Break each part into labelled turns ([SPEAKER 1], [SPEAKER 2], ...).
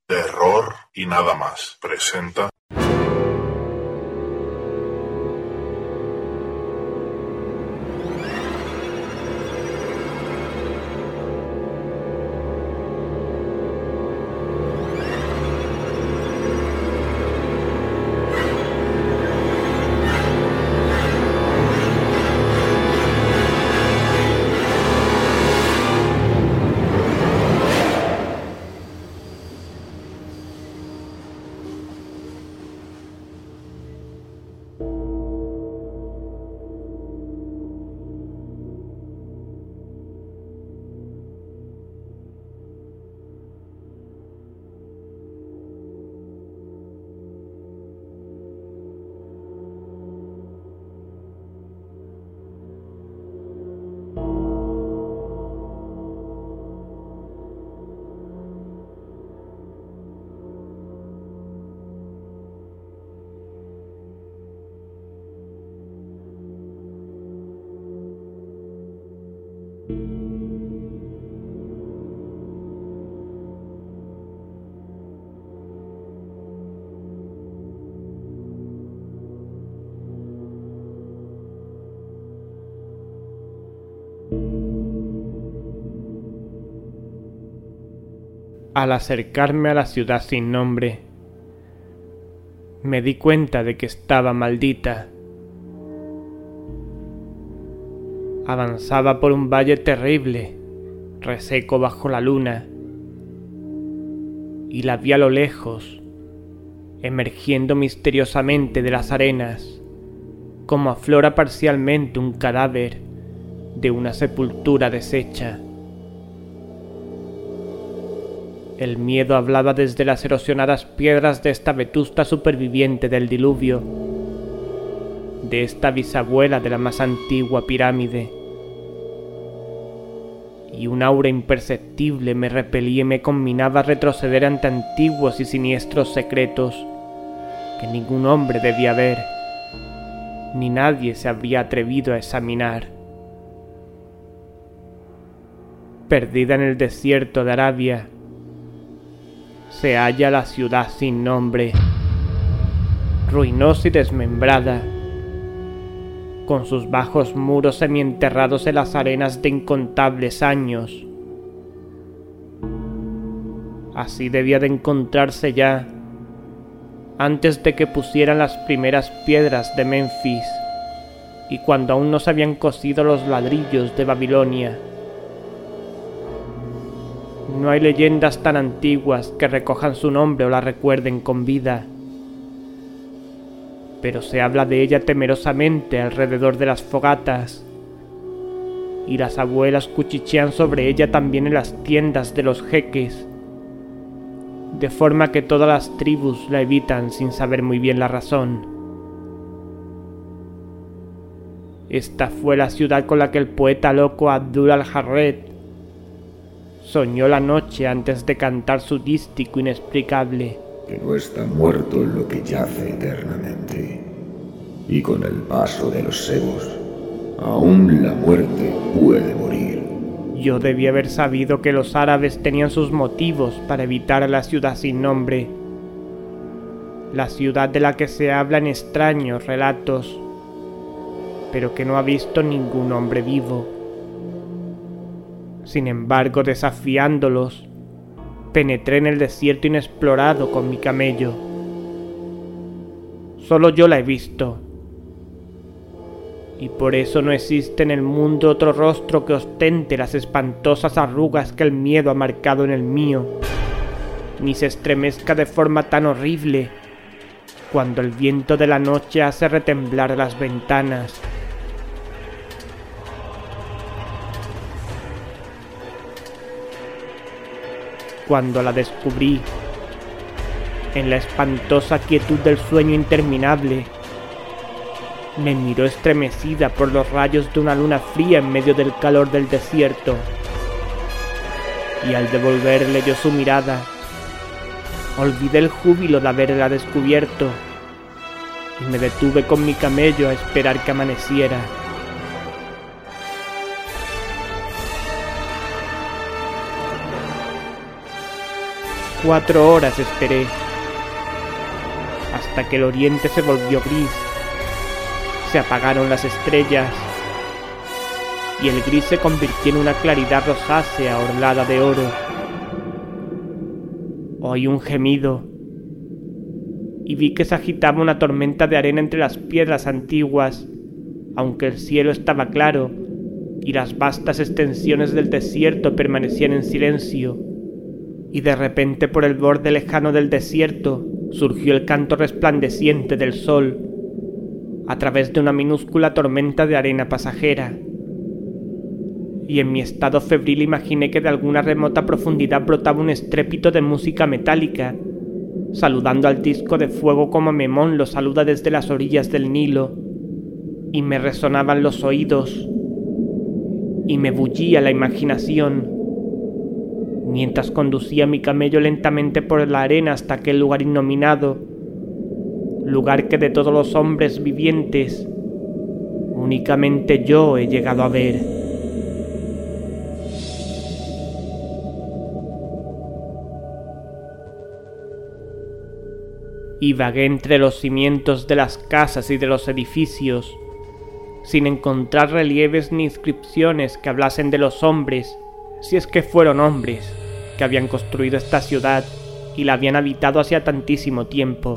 [SPEAKER 1] Terror y nada más presenta.
[SPEAKER 2] Al acercarme a la ciudad sin nombre, me di cuenta de que estaba maldita. Avanzaba por un valle terrible, reseco bajo la luna, y la vi a lo lejos, emergiendo misteriosamente de las arenas, como aflora parcialmente un cadáver de una sepultura deshecha. El miedo hablaba desde las erosionadas piedras de esta vetusta superviviente del diluvio, de esta bisabuela de la más antigua pirámide. Y un aura imperceptible me repelía y me conminaba a retroceder ante antiguos y siniestros secretos que ningún hombre debía ver, ni nadie se habría atrevido a examinar. Perdida en el desierto de Arabia, se halla la ciudad sin nombre, ruinosa y desmembrada, con sus bajos muros semienterrados en las arenas de incontables años. Así debía de encontrarse ya, antes de que pusieran las primeras piedras de Memphis, y cuando aún no se habían cosido los ladrillos de Babilonia. No hay leyendas tan antiguas que recojan su nombre o la recuerden con vida, pero se habla de ella temerosamente alrededor de las fogatas, y las abuelas cuchichean sobre ella también en las tiendas de los jeques, de forma que todas las tribus la evitan sin saber muy bien la razón. Esta fue la ciudad con la que el poeta loco Abdul al-Harret soñó la noche antes de cantar su dístico inexplicable.
[SPEAKER 3] Que no está muerto en lo que yace eternamente, y con el paso de los siglos, aún la muerte puede morir.
[SPEAKER 2] Yo debí haber sabido que los árabes tenían sus motivos para evitar a la ciudad sin nombre, la ciudad de la que se habla en extraños relatos, pero que no ha visto ningún hombre vivo. Sin embargo, desafiándolos, penetré en el desierto inexplorado con mi camello. Solo yo la he visto, y por eso no existe en el mundo otro rostro que ostente las espantosas arrugas que el miedo ha marcado en el mío, ni se estremezca de forma tan horrible cuando el viento de la noche hace retemblar las ventanas. Cuando la descubrí, en la espantosa quietud del sueño interminable, me miró estremecida por los rayos de una luna fría en medio del calor del desierto, y al devolverle yo su mirada, olvidé el júbilo de haberla descubierto, y me detuve con mi camello a esperar que amaneciera. 4 horas esperé, hasta que el oriente se volvió gris, se apagaron las estrellas, y el gris se convirtió en una claridad rosácea orlada de oro. Oí un gemido, y vi que se agitaba una tormenta de arena entre las piedras antiguas, aunque el cielo estaba claro, y las vastas extensiones del desierto permanecían en silencio, y de repente por el borde lejano del desierto surgió el canto resplandeciente del sol, a través de una minúscula tormenta de arena pasajera. Y en mi estado febril imaginé que de alguna remota profundidad brotaba un estrépito de música metálica, saludando al disco de fuego como Memón lo saluda desde las orillas del Nilo, y me resonaban los oídos, y me bullía la imaginación, mientras conducía mi camello lentamente por la arena hasta aquel lugar innominado, lugar que de todos los hombres vivientes, únicamente yo he llegado a ver. Y vagué entre los cimientos de las casas y de los edificios, sin encontrar relieves ni inscripciones que hablasen de los hombres, si es que fueron hombres, que habían construido esta ciudad y la habían habitado hacía tantísimo tiempo.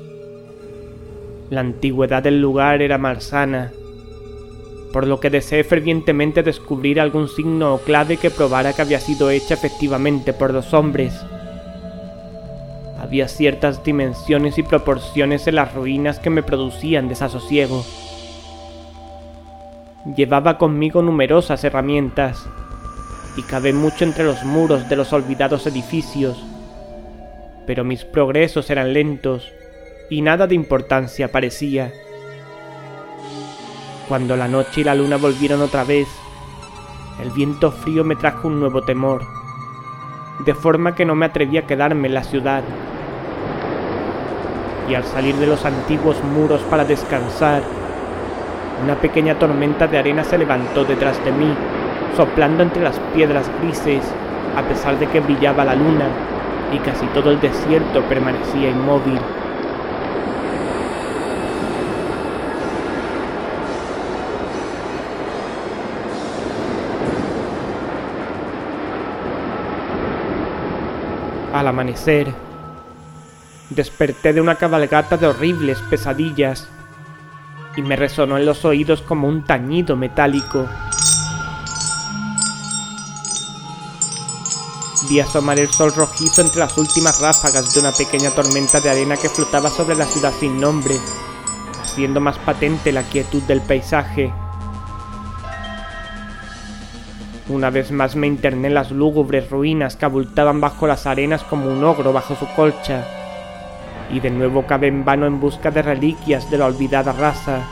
[SPEAKER 2] La antigüedad del lugar era malsana, por lo que deseé fervientemente descubrir algún signo o clave que probara que había sido hecha efectivamente por los hombres. Había ciertas dimensiones y proporciones en las ruinas que me producían desasosiego. Llevaba conmigo numerosas herramientas, y cavé mucho entre los muros de los olvidados edificios, pero mis progresos eran lentos, y nada de importancia parecía. Cuando la noche y la luna volvieron otra vez, el viento frío me trajo un nuevo temor, de forma que no me atreví a quedarme en la ciudad. Y al salir de los antiguos muros para descansar, una pequeña tormenta de arena se levantó detrás de mí, soplando entre las piedras grises, a pesar de que brillaba la luna, y casi todo el desierto permanecía inmóvil. Al amanecer, desperté de una cabalgata de horribles pesadillas, y me resonó en los oídos como un tañido metálico. Vi asomar el sol rojizo entre las últimas ráfagas de una pequeña tormenta de arena que flotaba sobre la ciudad sin nombre, haciendo más patente la quietud del paisaje. Una vez más me interné en las lúgubres ruinas que abultaban bajo las arenas como un ogro bajo su colcha, y de nuevo cavé en vano en busca de reliquias de la olvidada raza.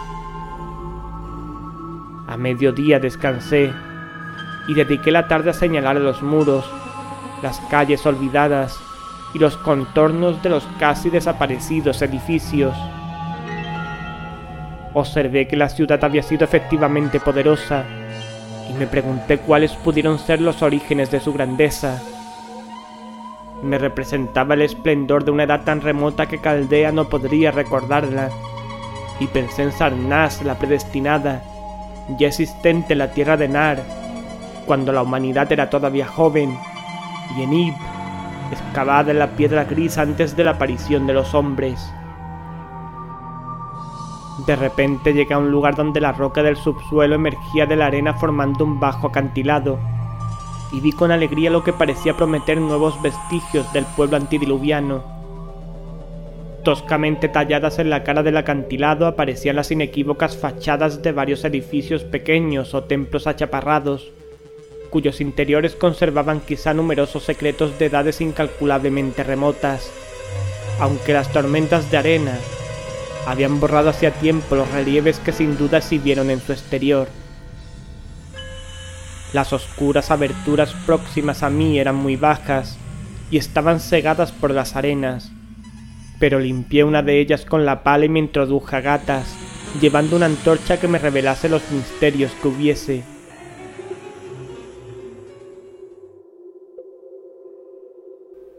[SPEAKER 2] A mediodía descansé, y dediqué la tarde a señalar los muros, las calles olvidadas y los contornos de los casi desaparecidos edificios. Observé que la ciudad había sido efectivamente poderosa, y me pregunté cuáles pudieron ser los orígenes de su grandeza. Me representaba el esplendor de una edad tan remota que Caldea no podría recordarla, y pensé en Sarnax, la predestinada, ya existente en la tierra de Nar, cuando la humanidad era todavía joven, y en Ib, excavada en la piedra gris antes de la aparición de los hombres. De repente llegué a un lugar donde la roca del subsuelo emergía de la arena formando un bajo acantilado, y vi con alegría lo que parecía prometer nuevos vestigios del pueblo antidiluviano. Toscamente talladas en la cara del acantilado aparecían las inequívocas fachadas de varios edificios pequeños o templos achaparrados, cuyos interiores conservaban quizá numerosos secretos de edades incalculablemente remotas, aunque las tormentas de arena habían borrado hacía tiempo los relieves que sin duda se vieron en su exterior. Las oscuras aberturas próximas a mí eran muy bajas y estaban cegadas por las arenas, pero limpié una de ellas con la pala y me introduje a gatas, llevando una antorcha que me revelase los misterios que hubiese.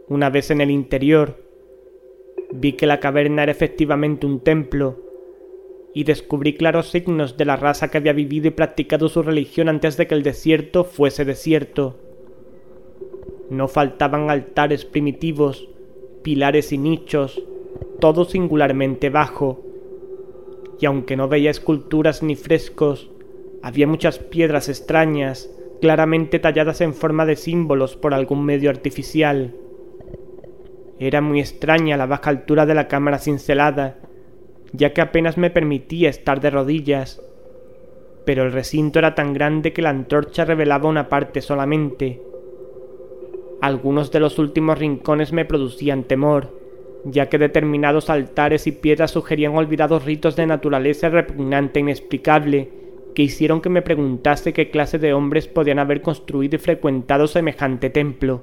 [SPEAKER 2] Una vez en el interior, vi que la caverna era efectivamente un templo y descubrí claros signos de la raza que había vivido y practicado su religión antes de que el desierto fuese desierto. No faltaban altares primitivos, pilares y nichos, todo singularmente bajo, y aunque no veía esculturas ni frescos, había muchas piedras extrañas, claramente talladas en forma de símbolos por algún medio artificial. Era muy extraña la baja altura de la cámara cincelada, ya que apenas me permitía estar de rodillas, pero el recinto era tan grande que la antorcha revelaba una parte solamente. Algunos de los últimos rincones me producían temor, ya que determinados altares y piedras sugerían olvidados ritos de naturaleza repugnante e inexplicable, que hicieron que me preguntase qué clase de hombres podían haber construido y frecuentado semejante templo.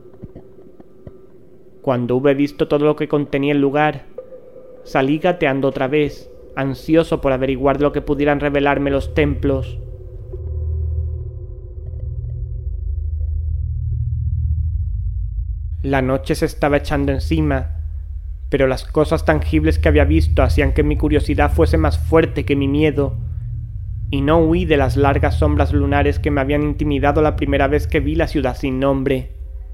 [SPEAKER 2] Cuando hube visto todo lo que contenía el lugar, salí gateando otra vez, ansioso por averiguar lo que pudieran revelarme los templos. La noche se estaba echando encima, pero las cosas tangibles que había visto hacían que mi curiosidad fuese más fuerte que mi miedo, y no huí de las largas sombras lunares que me habían intimidado la primera vez que vi la ciudad sin nombre.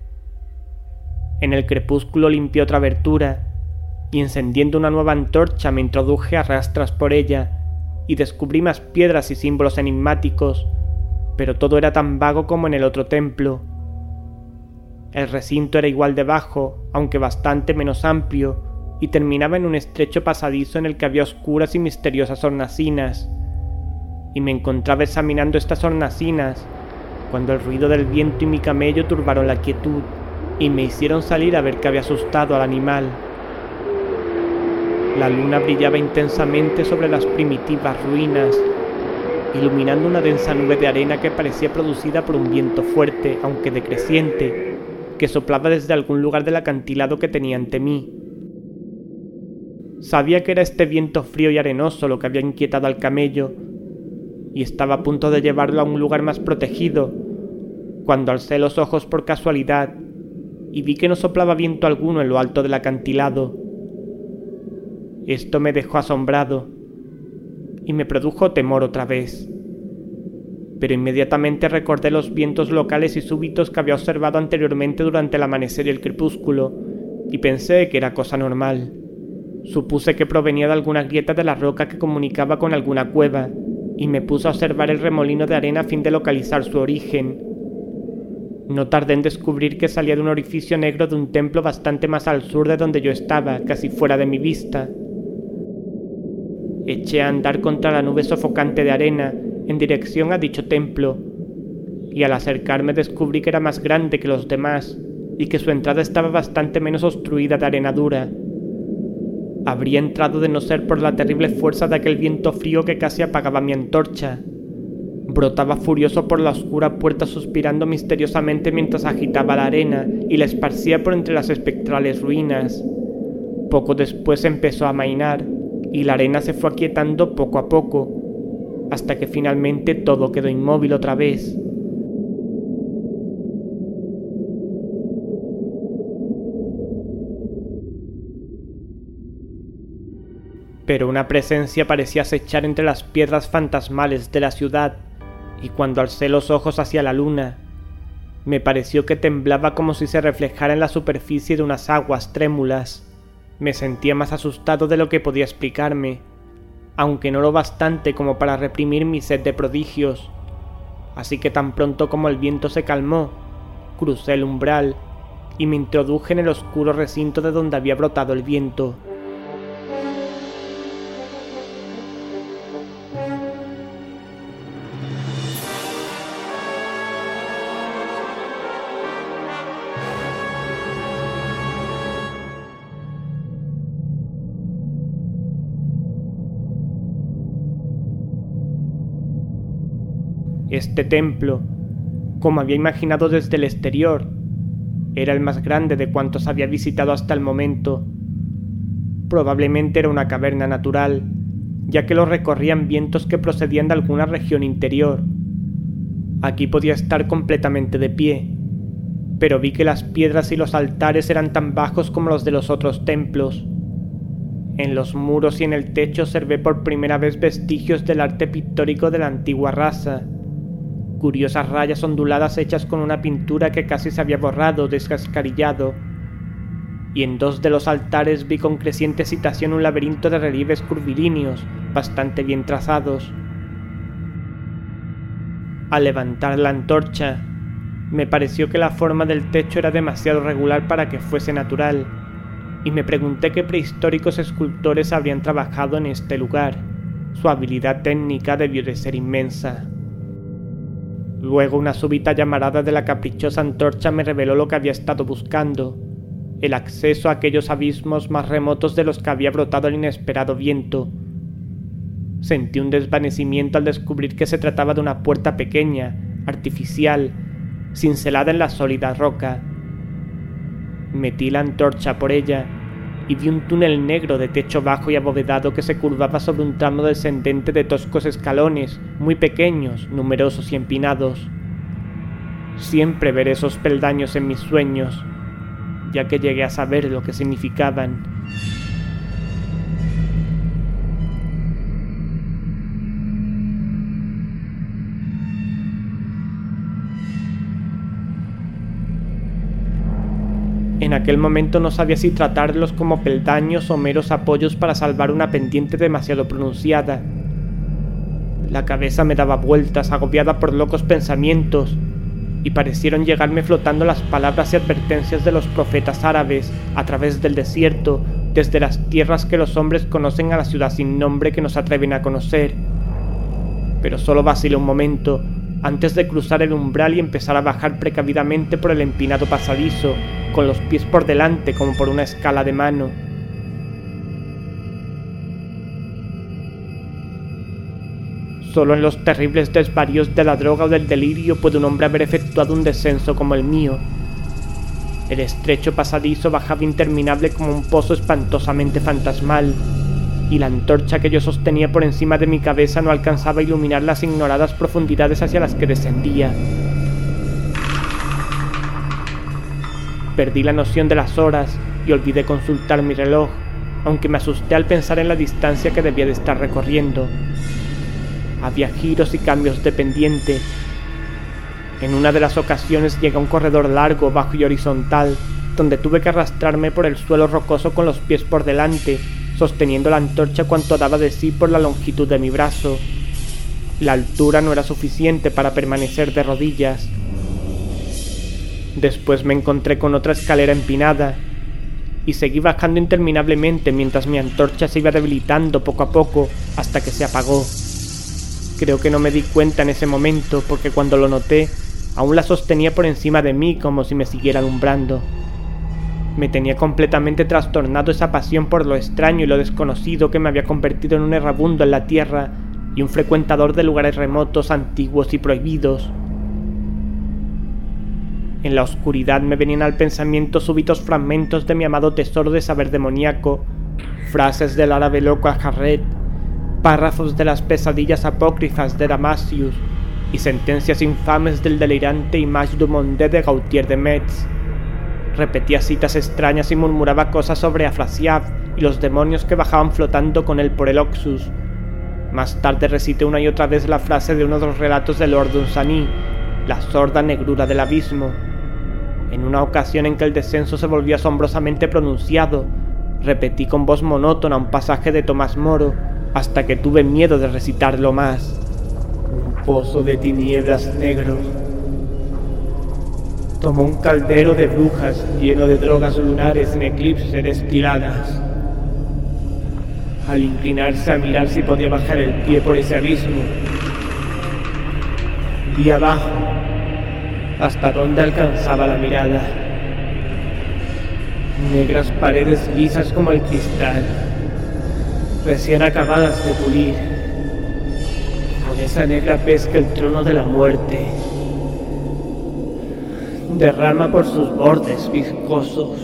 [SPEAKER 2] En el crepúsculo limpié otra abertura, y encendiendo una nueva antorcha me introduje a rastras por ella, y descubrí más piedras y símbolos enigmáticos, pero todo era tan vago como en el otro templo. El recinto era igual de bajo, aunque bastante menos amplio, y terminaba en un estrecho pasadizo en el que había oscuras y misteriosas hornacinas. Y me encontraba examinando estas hornacinas, cuando el ruido del viento y mi camello turbaron la quietud, y me hicieron salir a ver qué había asustado al animal. La luna brillaba intensamente sobre las primitivas ruinas, iluminando una densa nube de arena que parecía producida por un viento fuerte, aunque decreciente, que soplaba desde algún lugar del acantilado que tenía ante mí. Sabía que era este viento frío y arenoso lo que había inquietado al camello, y estaba a punto de llevarlo a un lugar más protegido, cuando alcé los ojos por casualidad y vi que no soplaba viento alguno en lo alto del acantilado. Esto me dejó asombrado y me produjo temor otra vez, pero inmediatamente recordé los vientos locales y súbitos que había observado anteriormente durante el amanecer y el crepúsculo, y pensé que era cosa normal. Supuse que provenía de alguna grieta de la roca que comunicaba con alguna cueva, y me puse a observar el remolino de arena a fin de localizar su origen. No tardé en descubrir que salía de un orificio negro de un templo bastante más al sur de donde yo estaba, casi fuera de mi vista. Eché a andar contra la nube sofocante de arena en dirección a dicho templo, y al acercarme descubrí que era más grande que los demás y que su entrada estaba bastante menos obstruida de arena dura. Habría entrado de no ser por la terrible fuerza de aquel viento frío que casi apagaba mi antorcha. Brotaba furioso por la oscura puerta, suspirando misteriosamente mientras agitaba la arena y la esparcía por entre las espectrales ruinas. Poco después empezó a amainar, y la arena se fue aquietando poco a poco, hasta que finalmente todo quedó inmóvil otra vez. Pero una presencia parecía acechar entre las piedras fantasmales de la ciudad, y cuando alcé los ojos hacia la luna, me pareció que temblaba como si se reflejara en la superficie de unas aguas trémulas. Me sentía más asustado de lo que podía explicarme, aunque no lo bastante como para reprimir mi sed de prodigios. Así que tan pronto como el viento se calmó, crucé el umbral y me introduje en el oscuro recinto de donde había brotado el viento. Este templo, como había imaginado desde el exterior, era el más grande de cuantos había visitado hasta el momento. Probablemente era una caverna natural, ya que lo recorrían vientos que procedían de alguna región interior. Aquí podía estar completamente de pie, pero vi que las piedras y los altares eran tan bajos como los de los otros templos. En los muros y en el techo observé por primera vez vestigios del arte pictórico de la antigua raza, curiosas rayas onduladas hechas con una pintura que casi se había borrado, descascarillado, y en 2 de los altares vi con creciente excitación un laberinto de relieves curvilíneos, bastante bien trazados. Al levantar la antorcha, me pareció que la forma del techo era demasiado regular para que fuese natural, y me pregunté qué prehistóricos escultores habrían trabajado en este lugar. Su habilidad técnica debió de ser inmensa. Luego una súbita llamarada de la caprichosa antorcha me reveló lo que había estado buscando: el acceso a aquellos abismos más remotos de los que había brotado el inesperado viento. Sentí un desvanecimiento al descubrir que se trataba de una puerta pequeña, artificial, cincelada en la sólida roca. Metí la antorcha por ella y vi un túnel negro de techo bajo y abovedado que se curvaba sobre un tramo descendente de toscos escalones, muy pequeños, numerosos y empinados. Siempre veré esos peldaños en mis sueños, ya que llegué a saber lo que significaban. En aquel momento no sabía si tratarlos como peldaños o meros apoyos para salvar una pendiente demasiado pronunciada. La cabeza me daba vueltas, agobiada por locos pensamientos, y parecieron llegarme flotando las palabras y advertencias de los profetas árabes a través del desierto, desde las tierras que los hombres conocen a la ciudad sin nombre que no se atreven a conocer. Pero solo vacilé un momento, antes de cruzar el umbral y empezar a bajar precavidamente por el empinado pasadizo, con los pies por delante como por una escala de mano. Solo en los terribles desvaríos de la droga o del delirio puede un hombre haber efectuado un descenso como el mío. El estrecho pasadizo bajaba interminable como un pozo espantosamente fantasmal, y la antorcha que yo sostenía por encima de mi cabeza no alcanzaba a iluminar las ignoradas profundidades hacia las que descendía. Perdí la noción de las horas y olvidé consultar mi reloj, aunque me asusté al pensar en la distancia que debía de estar recorriendo. Había giros y cambios de pendiente. En una de las ocasiones llegué a un corredor largo, bajo y horizontal, donde tuve que arrastrarme por el suelo rocoso con los pies por delante, sosteniendo la antorcha cuanto daba de sí por la longitud de mi brazo. La altura no era suficiente para permanecer de rodillas. Después me encontré con otra escalera empinada, y seguí bajando interminablemente mientras mi antorcha se iba debilitando poco a poco hasta que se apagó. Creo que no me di cuenta en ese momento, porque cuando lo noté, aún la sostenía por encima de mí como si me siguiera alumbrando. Me tenía completamente trastornado esa pasión por lo extraño y lo desconocido que me había convertido en un errabundo en la tierra y un frecuentador de lugares remotos, antiguos y prohibidos. En la oscuridad me venían al pensamiento súbitos fragmentos de mi amado tesoro de saber demoníaco, frases del árabe loco al-Jarret, párrafos de las pesadillas apócrifas de Damasius y sentencias infames del delirante Image du Monde de Gautier de Metz. Repetía citas extrañas y murmuraba cosas sobre Afrasiab y los demonios que bajaban flotando con él por el Oxus. Más tarde recité una y otra vez la frase de uno de los relatos de Lord Dunsany, la sorda negrura del abismo. En una ocasión en que el descenso se volvió asombrosamente pronunciado, repetí con voz monótona un pasaje de Tomás Moro, hasta que tuve miedo de recitarlo más. Un pozo de tinieblas negro. Tomó un caldero de brujas lleno de drogas lunares en eclipse destiladas. Al inclinarse a mirar si podía bajar el pie por ese abismo, vi abajo hasta donde alcanzaba la mirada. Negras paredes lisas como el cristal, recién acabadas de pulir. Con esa negra pesca el trono de la muerte. Derrama por sus bordes viscosos.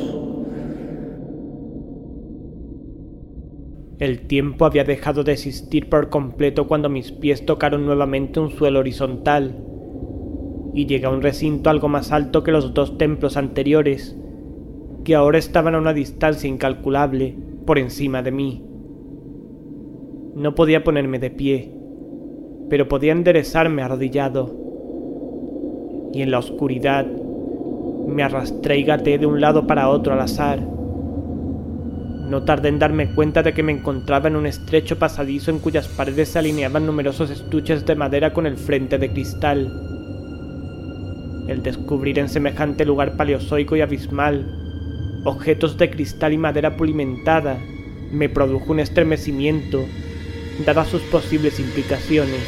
[SPEAKER 2] El tiempo había dejado de existir por completo cuando mis pies tocaron nuevamente un suelo horizontal, y llegué a un recinto algo más alto que los dos templos anteriores, que ahora estaban a una distancia incalculable por encima de mí. No podía ponerme de pie, pero podía enderezarme arrodillado, y en la oscuridad me arrastré y gateé de un lado para otro al azar. No tardé en darme cuenta de que me encontraba en un estrecho pasadizo en cuyas paredes se alineaban numerosos estuches de madera con el frente de cristal. El descubrir en semejante lugar paleozoico y abismal objetos de cristal y madera pulimentada me produjo un estremecimiento, dadas sus posibles implicaciones.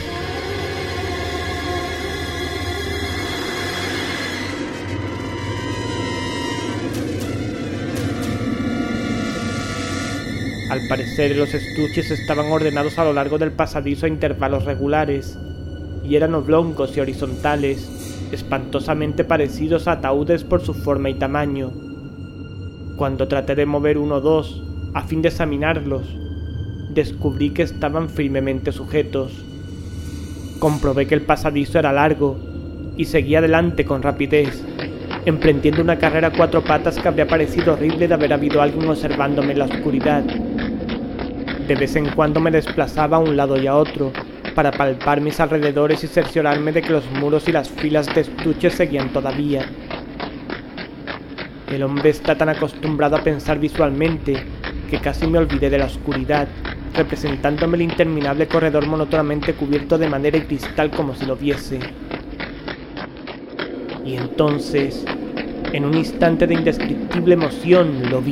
[SPEAKER 2] Al parecer, los estuches estaban ordenados a lo largo del pasadizo a intervalos regulares, y eran oblongos y horizontales, espantosamente parecidos a ataúdes por su forma y tamaño. Cuando traté de mover uno o dos, a fin de examinarlos, descubrí que estaban firmemente sujetos. Comprobé que el pasadizo era largo, y seguí adelante con rapidez, emprendiendo una carrera a cuatro patas que habría parecido horrible de haber habido alguien observándome en la oscuridad. De vez en cuando me desplazaba a un lado y a otro, para palpar mis alrededores y cerciorarme de que los muros y las filas de estuches seguían todavía. El hombre está tan acostumbrado a pensar visualmente que casi me olvidé de la oscuridad, representándome el interminable corredor monótonamente cubierto de madera y cristal como si lo viese. Y entonces, en un instante de indescriptible emoción, lo vi.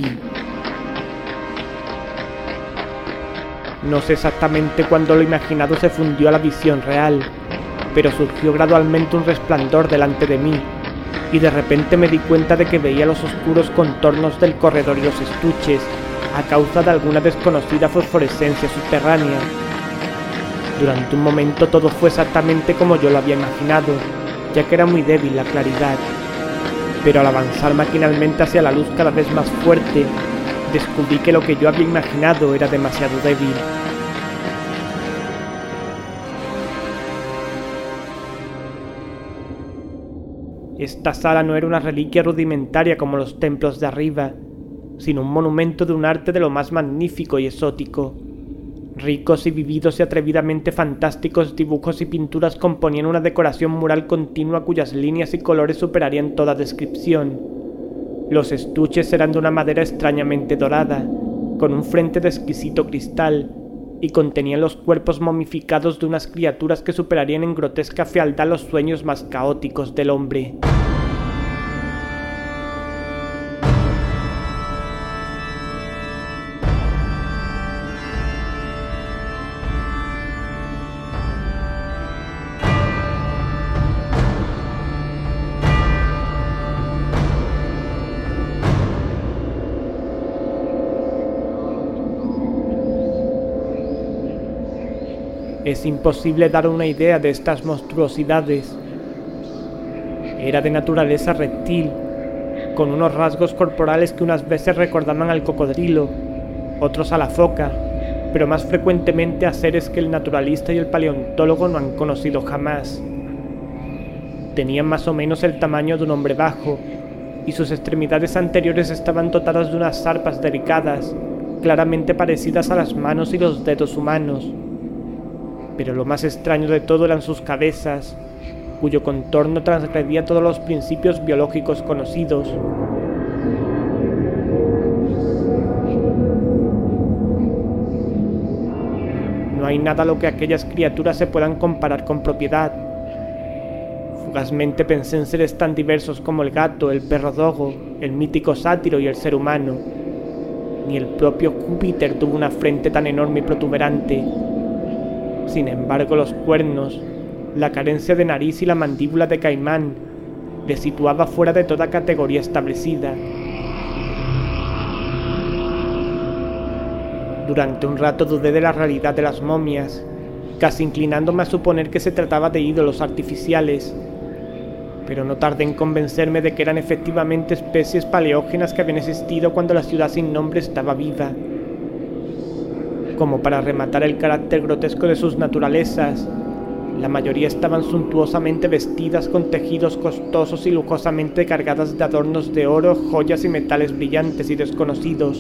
[SPEAKER 2] No sé exactamente cuándo lo imaginado se fundió a la visión real, pero surgió gradualmente un resplandor delante de mí, y de repente me di cuenta de que veía los oscuros contornos del corredor y los estuches, a causa de alguna desconocida fosforescencia subterránea. Durante un momento todo fue exactamente como yo lo había imaginado, ya que era muy débil la claridad, pero al avanzar maquinalmente hacia la luz cada vez más fuerte, descubrí que lo que yo había imaginado era demasiado débil. Esta sala no era una reliquia rudimentaria como los templos de arriba, sino un monumento de un arte de lo más magnífico y exótico. Ricos y vividos y atrevidamente fantásticos dibujos y pinturas componían una decoración mural continua cuyas líneas y colores superarían toda descripción. Los estuches eran de una madera extrañamente dorada, con un frente de exquisito cristal, y contenían los cuerpos momificados de unas criaturas que superarían en grotesca fealdad los sueños más caóticos del hombre. Es imposible dar una idea de estas monstruosidades. Era de naturaleza reptil, con unos rasgos corporales que unas veces recordaban al cocodrilo, otros a la foca, pero más frecuentemente a seres que el naturalista y el paleontólogo no han conocido jamás. Tenían más o menos el tamaño de un hombre bajo, y sus extremidades anteriores estaban dotadas de unas zarpas delicadas, claramente parecidas a las manos y los dedos humanos. Pero lo más extraño de todo eran sus cabezas, cuyo contorno transgredía todos los principios biológicos conocidos. No hay nada a lo que aquellas criaturas se puedan comparar con propiedad. Fugazmente pensé en seres tan diversos como el gato, el perro dogo, el mítico sátiro y el ser humano. Ni el propio Júpiter tuvo una frente tan enorme y protuberante. Sin embargo, los cuernos, la carencia de nariz y la mandíbula de caimán le situaba fuera de toda categoría establecida. Durante un rato dudé de la realidad de las momias, casi inclinándome a suponer que se trataba de ídolos artificiales, pero no tardé en convencerme de que eran efectivamente especies paleógenas que habían existido cuando la ciudad sin nombre estaba viva. Como para rematar el carácter grotesco de sus naturalezas, La mayoría estaban suntuosamente vestidas con tejidos costosos y lujosamente cargadas de adornos de oro, joyas y metales brillantes y desconocidos.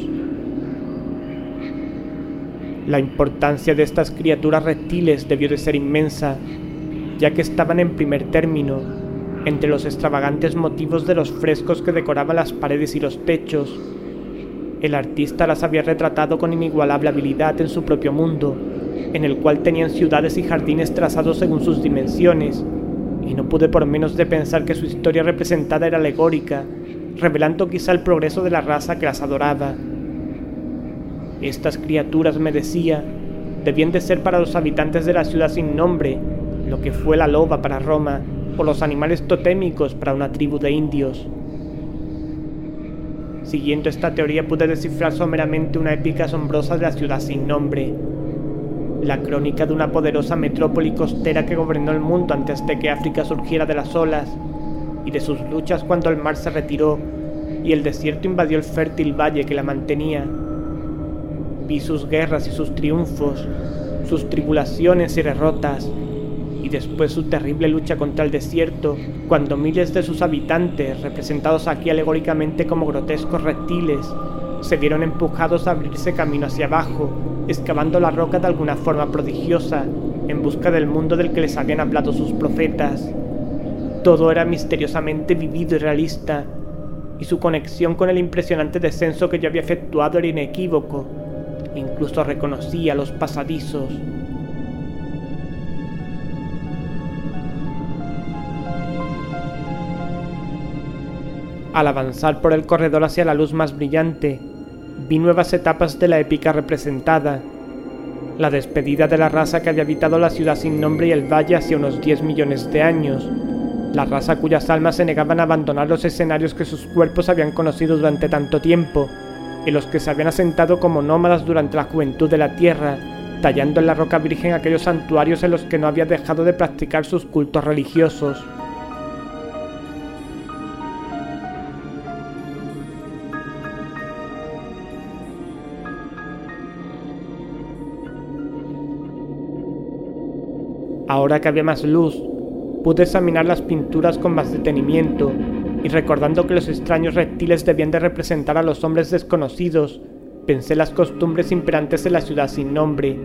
[SPEAKER 2] La importancia de estas criaturas reptiles debió de ser inmensa, ya que estaban en primer término entre los extravagantes motivos de los frescos que decoraban las paredes y los techos. El artista las había retratado con inigualable habilidad en su propio mundo, en el cual tenían ciudades y jardines trazados según sus dimensiones, y no pude por menos de pensar que su historia representada era alegórica, revelando quizá el progreso de la raza que las adoraba. Estas criaturas, me decía, debían de ser para los habitantes de la ciudad sin nombre, lo que fue la loba para Roma, o los animales totémicos para una tribu de indios. Siguiendo esta teoría pude descifrar someramente una épica asombrosa de la ciudad sin nombre, la crónica de una poderosa metrópoli costera que gobernó el mundo antes de que África surgiera de las olas, y de sus luchas cuando el mar se retiró y el desierto invadió el fértil valle que la mantenía. Vi sus guerras y sus triunfos, sus tribulaciones y derrotas, y después su terrible lucha contra el desierto, cuando miles de sus habitantes, representados aquí alegóricamente como grotescos reptiles, se vieron empujados a abrirse camino hacia abajo, excavando la roca de alguna forma prodigiosa, en busca del mundo del que les habían hablado sus profetas. Todo era misteriosamente vivido y realista, y su conexión con el impresionante descenso que yo había efectuado era inequívoco. Incluso reconocía los pasadizos. Al avanzar por el corredor hacia la luz más brillante, vi nuevas etapas de la épica representada. La despedida de la raza que había habitado la ciudad sin nombre y el valle hacia unos 10 millones de años, la raza cuyas almas se negaban a abandonar los escenarios que sus cuerpos habían conocido durante tanto tiempo, y los que se habían asentado como nómadas durante la juventud de la tierra, tallando en la roca virgen aquellos santuarios en los que no había dejado de practicar sus cultos religiosos. Ahora que había más luz, pude examinar las pinturas con más detenimiento, y recordando que los extraños reptiles debían de representar a los hombres desconocidos, pensé las costumbres imperantes de la ciudad sin nombre.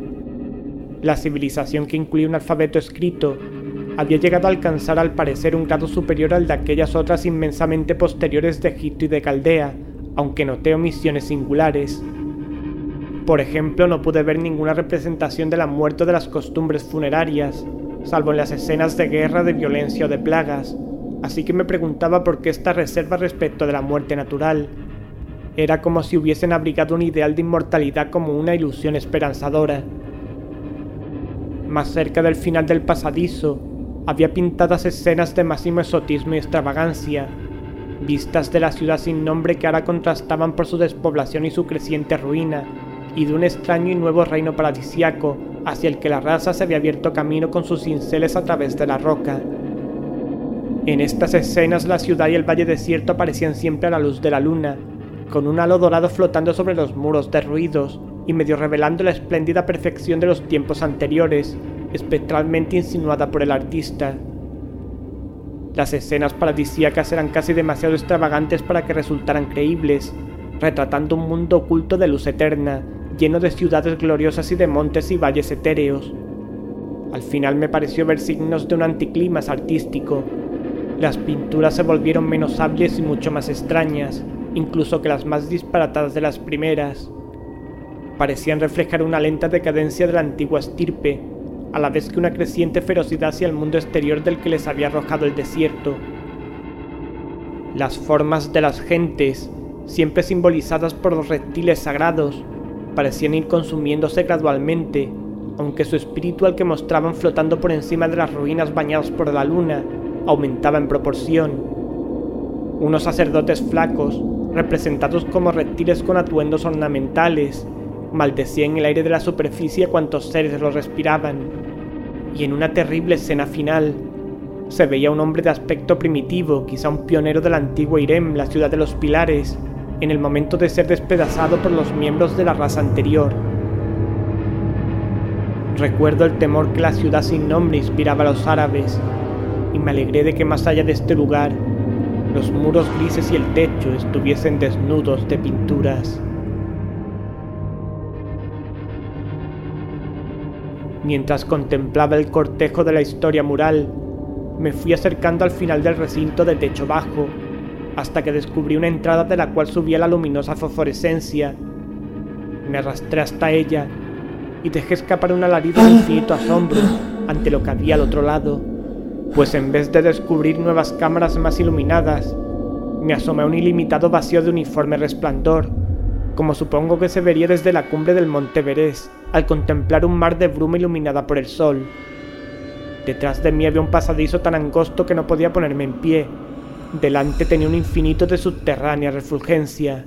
[SPEAKER 2] La civilización, que incluía un alfabeto escrito, había llegado a alcanzar al parecer un grado superior al de aquellas otras inmensamente posteriores de Egipto y de Caldea, aunque noté omisiones singulares. Por ejemplo, no pude ver ninguna representación de la muerte o de las costumbres funerarias, salvo en las escenas de guerra, de violencia o de plagas, así que me preguntaba por qué esta reserva respecto de la muerte natural. Era como si hubiesen abrigado un ideal de inmortalidad como una ilusión esperanzadora. Más cerca del final del pasadizo, había pintadas escenas de máximo exotismo y extravagancia, vistas de la ciudad sin nombre que ahora contrastaban por su despoblación y su creciente ruina, y de un extraño y nuevo reino paradisiaco hacia el que la raza se había abierto camino con sus cinceles a través de la roca. En estas escenas la ciudad y el valle desierto aparecían siempre a la luz de la luna, con un halo dorado flotando sobre los muros derruidos y medio revelando la espléndida perfección de los tiempos anteriores, espectralmente insinuada por el artista. Las escenas paradisíacas eran casi demasiado extravagantes para que resultaran creíbles, retratando un mundo oculto de luz eterna, lleno de ciudades gloriosas y de montes y valles etéreos. Al final me pareció ver signos de un anticlímax artístico. Las pinturas se volvieron menos hables y mucho más extrañas, incluso que las más disparatadas de las primeras. Parecían reflejar una lenta decadencia de la antigua estirpe, a la vez que una creciente ferocidad hacia el mundo exterior del que les había arrojado el desierto. Las formas de las gentes, siempre simbolizadas por los reptiles sagrados, parecían ir consumiéndose gradualmente, aunque su espíritu, al que mostraban flotando por encima de las ruinas bañadas por la luna, aumentaba en proporción. Unos sacerdotes flacos, representados como reptiles con atuendos ornamentales, maldecían en el aire de la superficie a cuantos seres lo respiraban, y en una terrible escena final, se veía un hombre de aspecto primitivo, quizá un pionero de la antigua Irem, la ciudad de los pilares, en el momento de ser despedazado por los miembros de la raza anterior. Recuerdo el temor que la ciudad sin nombre inspiraba a los árabes, y me alegré de que más allá de este lugar, los muros grises y el techo estuviesen desnudos de pinturas. Mientras contemplaba el cortejo de la historia mural, me fui acercando al final del recinto de techo bajo, hasta que descubrí una entrada de la cual subía la luminosa fosforescencia. Me arrastré hasta ella y dejé escapar un alarido de infinito asombro ante lo que había al otro lado, pues en vez de descubrir nuevas cámaras más iluminadas, me asomé a un ilimitado vacío de uniforme resplandor, como supongo que se vería desde la cumbre del Monte Everest al contemplar un mar de bruma iluminada por el sol. Detrás de mí había un pasadizo tan angosto que no podía ponerme en pie. Delante tenía un infinito de subterránea refulgencia.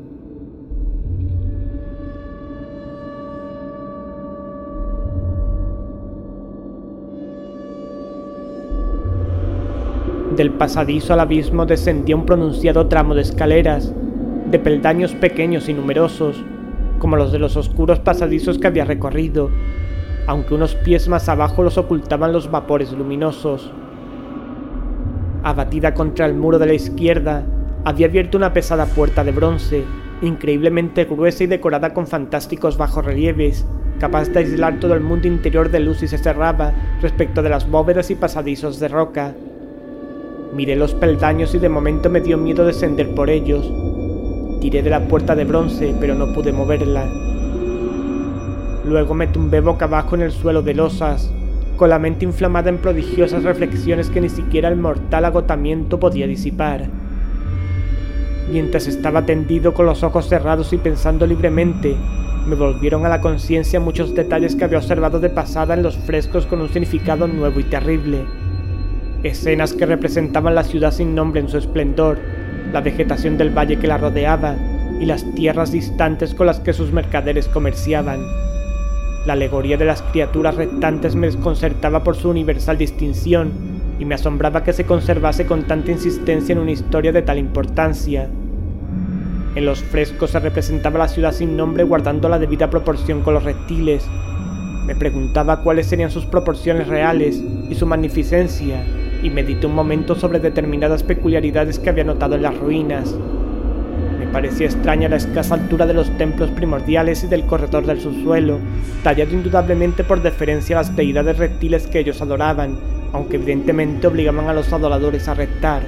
[SPEAKER 2] Del pasadizo al abismo descendía un pronunciado tramo de escaleras, de peldaños pequeños y numerosos, como los de los oscuros pasadizos que había recorrido, aunque unos pies más abajo los ocultaban los vapores luminosos. Abatida contra el muro de la izquierda, había abierto una pesada puerta de bronce, increíblemente gruesa y decorada con fantásticos bajorrelieves, capaz de aislar todo el mundo interior de luz, y se cerraba respecto de las bóvedas y pasadizos de roca. Miré los peldaños y de momento me dio miedo descender por ellos. Tiré de la puerta de bronce, pero no pude moverla. Luego me tumbé boca abajo en el suelo de losas, con la mente inflamada en prodigiosas reflexiones que ni siquiera el mortal agotamiento podía disipar. Mientras estaba tendido con los ojos cerrados y pensando libremente, me volvieron a la conciencia muchos detalles que había observado de pasada en los frescos con un significado nuevo y terrible. Escenas que representaban la ciudad sin nombre en su esplendor, la vegetación del valle que la rodeaba y las tierras distantes con las que sus mercaderes comerciaban. La alegoría de las criaturas reptantes me desconcertaba por su universal distinción y me asombraba que se conservase con tanta insistencia en una historia de tal importancia. En los frescos se representaba la ciudad sin nombre guardando la debida proporción con los reptiles. Me preguntaba cuáles serían sus proporciones reales y su magnificencia, y medité un momento sobre determinadas peculiaridades que había notado en las ruinas. Me parecía extraña la escasa altura de los templos primordiales y del corredor del subsuelo, tallado indudablemente por deferencia a las deidades reptiles que ellos adoraban, aunque evidentemente obligaban a los adoradores a reptar.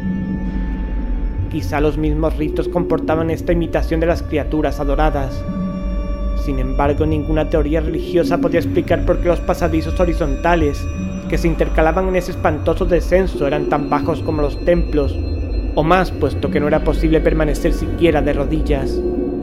[SPEAKER 2] Quizá los mismos ritos comportaban esta imitación de las criaturas adoradas. Sin embargo, ninguna teoría religiosa podía explicar por qué los pasadizos horizontales que se intercalaban en ese espantoso descenso eran tan bajos como los templos, o más, puesto que no era posible permanecer siquiera de rodillas.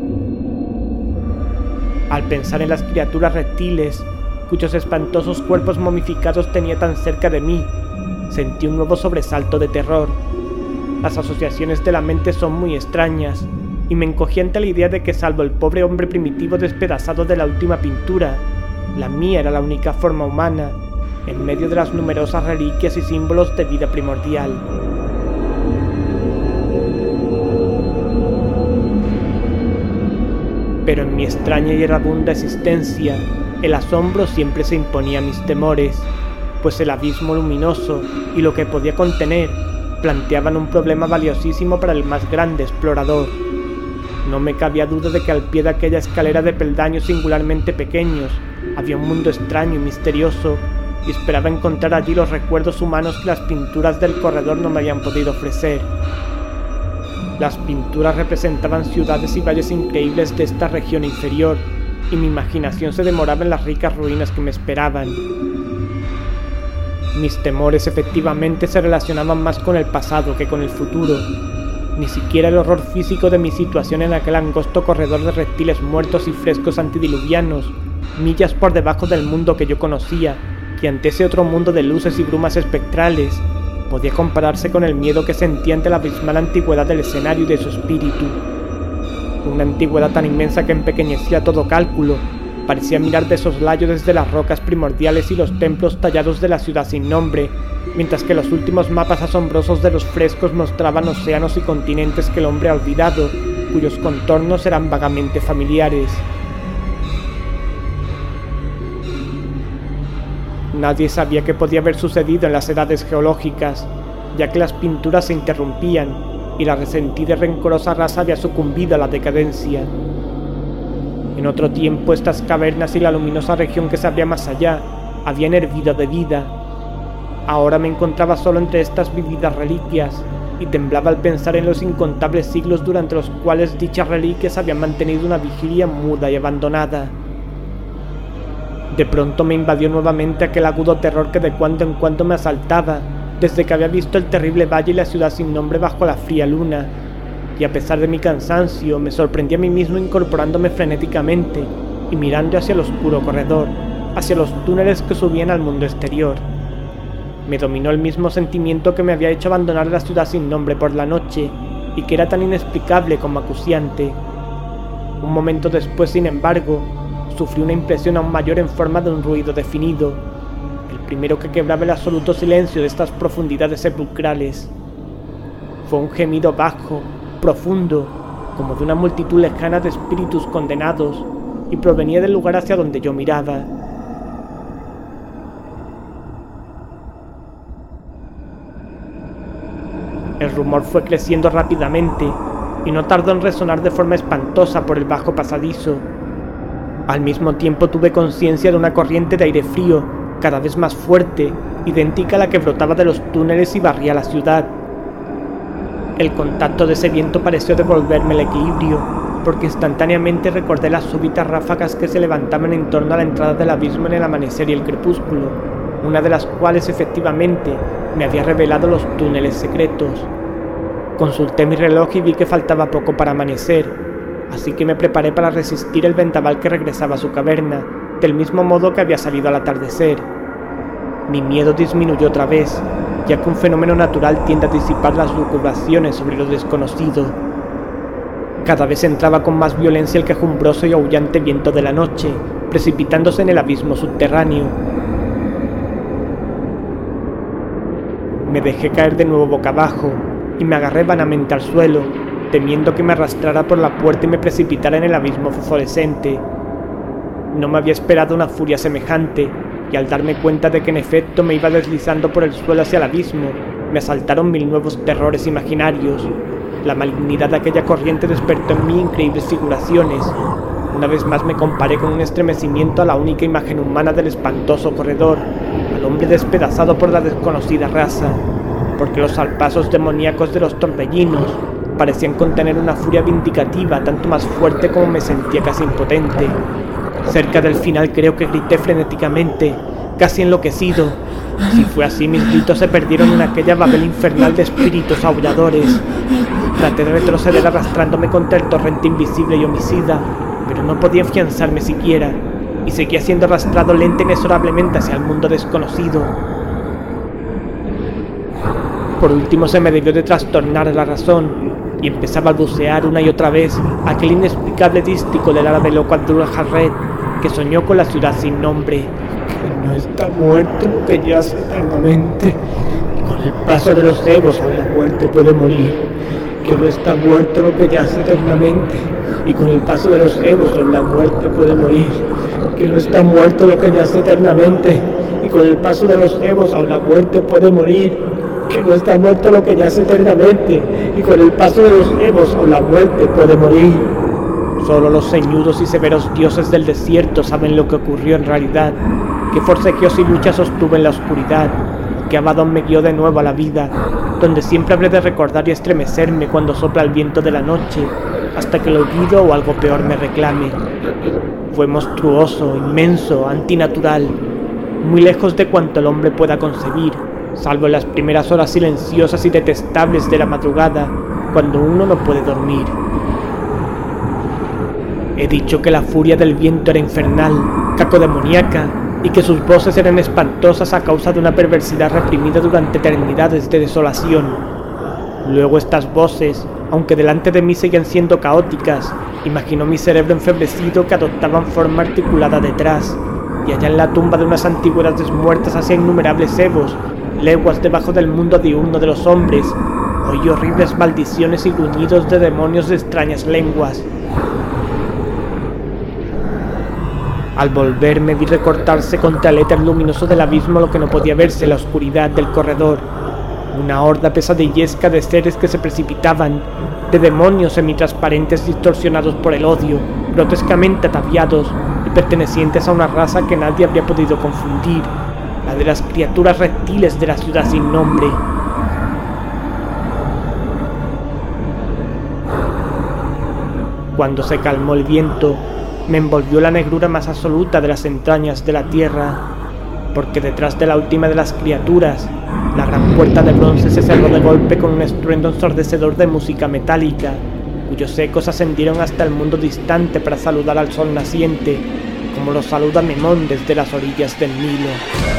[SPEAKER 2] Al pensar en las criaturas reptiles, cuyos espantosos cuerpos momificados tenía tan cerca de mí, sentí un nuevo sobresalto de terror. Las asociaciones de la mente son muy extrañas, y me encogí ante la idea de que, salvo el pobre hombre primitivo despedazado de la última pintura, la mía era la única forma humana, en medio de las numerosas reliquias y símbolos de vida primordial. Pero en mi extraña y errabunda existencia, el asombro siempre se imponía a mis temores, pues el abismo luminoso y lo que podía contener planteaban un problema valiosísimo para el más grande explorador. No me cabía duda de que al pie de aquella escalera de peldaños singularmente pequeños había un mundo extraño y misterioso, y esperaba encontrar allí los recuerdos humanos que las pinturas del corredor no me habían podido ofrecer. Las pinturas representaban ciudades y valles increíbles de esta región inferior, y mi imaginación se demoraba en las ricas ruinas que me esperaban. Mis temores efectivamente se relacionaban más con el pasado que con el futuro. Ni siquiera el horror físico de mi situación en aquel angosto corredor de reptiles muertos y frescos antidiluvianos, millas por debajo del mundo que yo conocía, y ante ese otro mundo de luces y brumas espectrales, podía compararse con el miedo que sentía ante la abismal antigüedad del escenario y de su espíritu. Una antigüedad tan inmensa que empequeñecía todo cálculo, parecía mirar de soslayo desde las rocas primordiales y los templos tallados de la ciudad sin nombre, mientras que los últimos mapas asombrosos de los frescos mostraban océanos y continentes que el hombre ha olvidado, cuyos contornos eran vagamente familiares. Nadie sabía qué podía haber sucedido en las edades geológicas, ya que las pinturas se interrumpían y la resentida y rencorosa raza había sucumbido a la decadencia. En otro tiempo estas cavernas y la luminosa región que se abría más allá habían hervido de vida. Ahora me encontraba solo entre estas vividas reliquias y temblaba al pensar en los incontables siglos durante los cuales dichas reliquias habían mantenido una vigilia muda y abandonada. De pronto me invadió nuevamente aquel agudo terror que de cuando en cuando me asaltaba desde que había visto el terrible valle y la ciudad sin nombre bajo la fría luna, y a pesar de mi cansancio me sorprendí a mí mismo incorporándome frenéticamente y mirando hacia el oscuro corredor, hacia los túneles que subían al mundo exterior. Me dominó el mismo sentimiento que me había hecho abandonar la ciudad sin nombre por la noche y que era tan inexplicable como acuciante. Un momento después, sin embargo, sufrí una impresión aún mayor en forma de un ruido definido, el primero que quebraba el absoluto silencio de estas profundidades sepulcrales. Fue un gemido bajo, profundo, como de una multitud lejana de espíritus condenados, y provenía del lugar hacia donde yo miraba. El rumor fue creciendo rápidamente, y no tardó en resonar de forma espantosa por el bajo pasadizo. Al mismo tiempo tuve conciencia de una corriente de aire frío, cada vez más fuerte, idéntica a la que brotaba de los túneles y barría la ciudad. El contacto de ese viento pareció devolverme el equilibrio, porque instantáneamente recordé las súbitas ráfagas que se levantaban en torno a la entrada del abismo en el amanecer y el crepúsculo, una de las cuales efectivamente me había revelado los túneles secretos. Consulté mi reloj y vi que faltaba poco para amanecer, así que me preparé para resistir el vendaval que regresaba a su caverna, del mismo modo que había salido al atardecer. Mi miedo disminuyó otra vez, ya que un fenómeno natural tiende a disipar las lucubraciones sobre lo desconocido. Cada vez entraba con más violencia el quejumbroso y aullante viento de la noche, precipitándose en el abismo subterráneo. Me dejé caer de nuevo boca abajo y me agarré vanamente al suelo, temiendo que me arrastrara por la puerta y me precipitara en el abismo fosforescente. No me había esperado una furia semejante, y al darme cuenta de que en efecto me iba deslizando por el suelo hacia el abismo, me asaltaron 1000 nuevos terrores imaginarios. La malignidad de aquella corriente despertó en mí increíbles figuraciones. Una vez más me comparé con un estremecimiento a la única imagen humana del espantoso corredor, al hombre despedazado por la desconocida raza, porque los zarpazos demoníacos de los torbellinos parecían contener una furia vindicativa tanto más fuerte como me sentía casi impotente. Cerca del final creo que grité frenéticamente, casi enloquecido. Si fue así, mis gritos se perdieron en aquella babel infernal de espíritus aulladores. Traté de retroceder arrastrándome contra el torrente invisible y homicida, pero no podía afianzarme siquiera, y seguía siendo arrastrado lenta e inexorablemente hacia el mundo desconocido. Por último se me debió de trastornar la razón, y empezaba a balbucear una y otra vez aquel inexplicable dístico del árabe loco Abdul Jarred, que soñó con la ciudad sin nombre. Que no está muerto lo que yace eternamente, y con el paso de los egos a la muerte puede morir. Que no está muerto lo que yace eternamente, y con el paso de los egos la muerte puede morir. Que no está muerto lo que yace eternamente, y con el paso de los egos a la muerte puede morir. Que no está muerto lo que yace eternamente, y con el paso de los egos o la muerte puede morir. Solo los ceñudos y severos dioses del desierto saben lo que ocurrió en realidad, qué forcejeos y luchas sostuve en la oscuridad, qué Abaddon me guió de nuevo a la vida, donde siempre habré de recordar y estremecerme cuando sopla el viento de la noche, hasta que el olvido o algo peor me reclame. Fue monstruoso, inmenso, antinatural, muy lejos de cuanto el hombre pueda concebir, salvo en las primeras horas silenciosas y detestables de la madrugada, cuando uno no puede dormir. He dicho que la furia del viento era infernal, cacodemoníaca, y que sus voces eran espantosas a causa de una perversidad reprimida durante eternidades de desolación. Luego estas voces, aunque delante de mí seguían siendo caóticas, imaginó mi cerebro enfebrecido que adoptaban forma articulada detrás, y allá en la tumba de unas antigüedades muertas hacia innumerables evos, leguas debajo del mundo diurno de los hombres, oí horribles maldiciones y gruñidos de demonios de extrañas lenguas. Al volverme vi recortarse contra el éter luminoso del abismo lo que no podía verse en la oscuridad del corredor. Una horda pesadillesca de seres que se precipitaban, de demonios semitransparentes distorsionados por el odio, grotescamente ataviados y pertenecientes a una raza que nadie habría podido confundir, la de las criaturas reptiles de la ciudad sin nombre. Cuando se calmó el viento, me envolvió la negrura más absoluta de las entrañas de la tierra, porque detrás de la última de las criaturas, la gran puerta de bronce se cerró de golpe con un estruendo ensordecedor de música metálica, cuyos ecos ascendieron hasta el mundo distante para saludar al sol naciente, como lo saluda Memón desde las orillas del Nilo.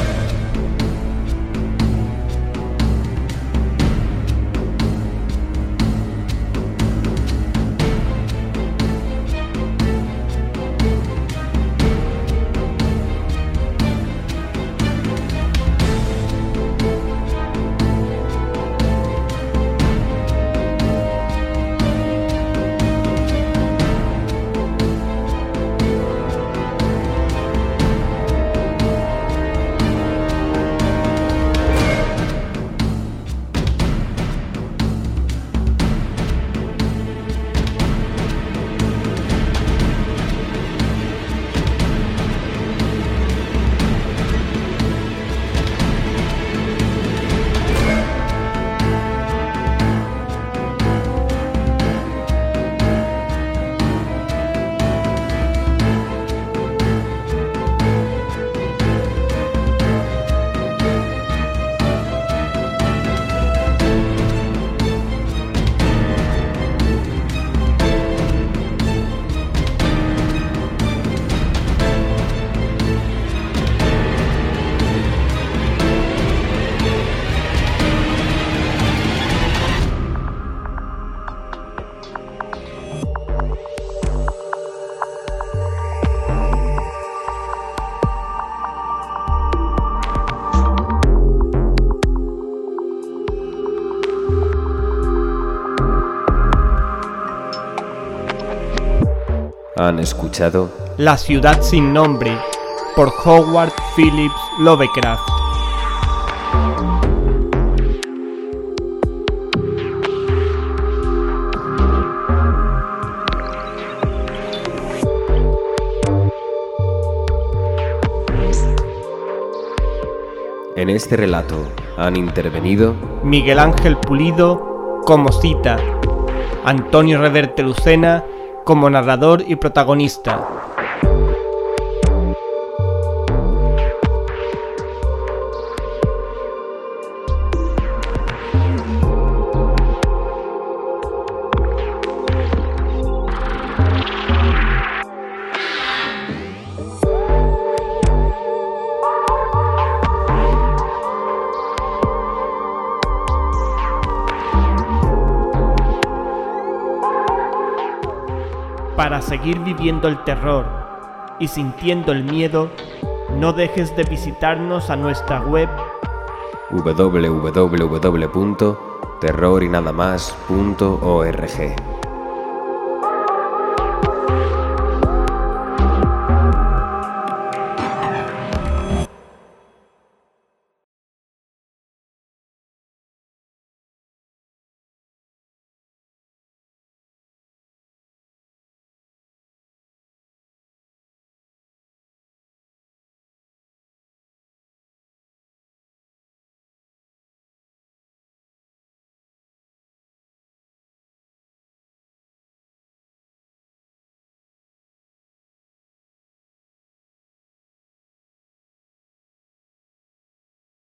[SPEAKER 4] Han escuchado
[SPEAKER 2] La ciudad sin nombre, por Howard Phillips Lovecraft.
[SPEAKER 4] En este relato han intervenido
[SPEAKER 2] Miguel Ángel Pulido como Cita, Antonio Reverte Lucena como narrador y protagonista. Para seguir viviendo el terror y sintiendo el miedo, no dejes de visitarnos a nuestra web
[SPEAKER 4] www.terrorinadamas.org.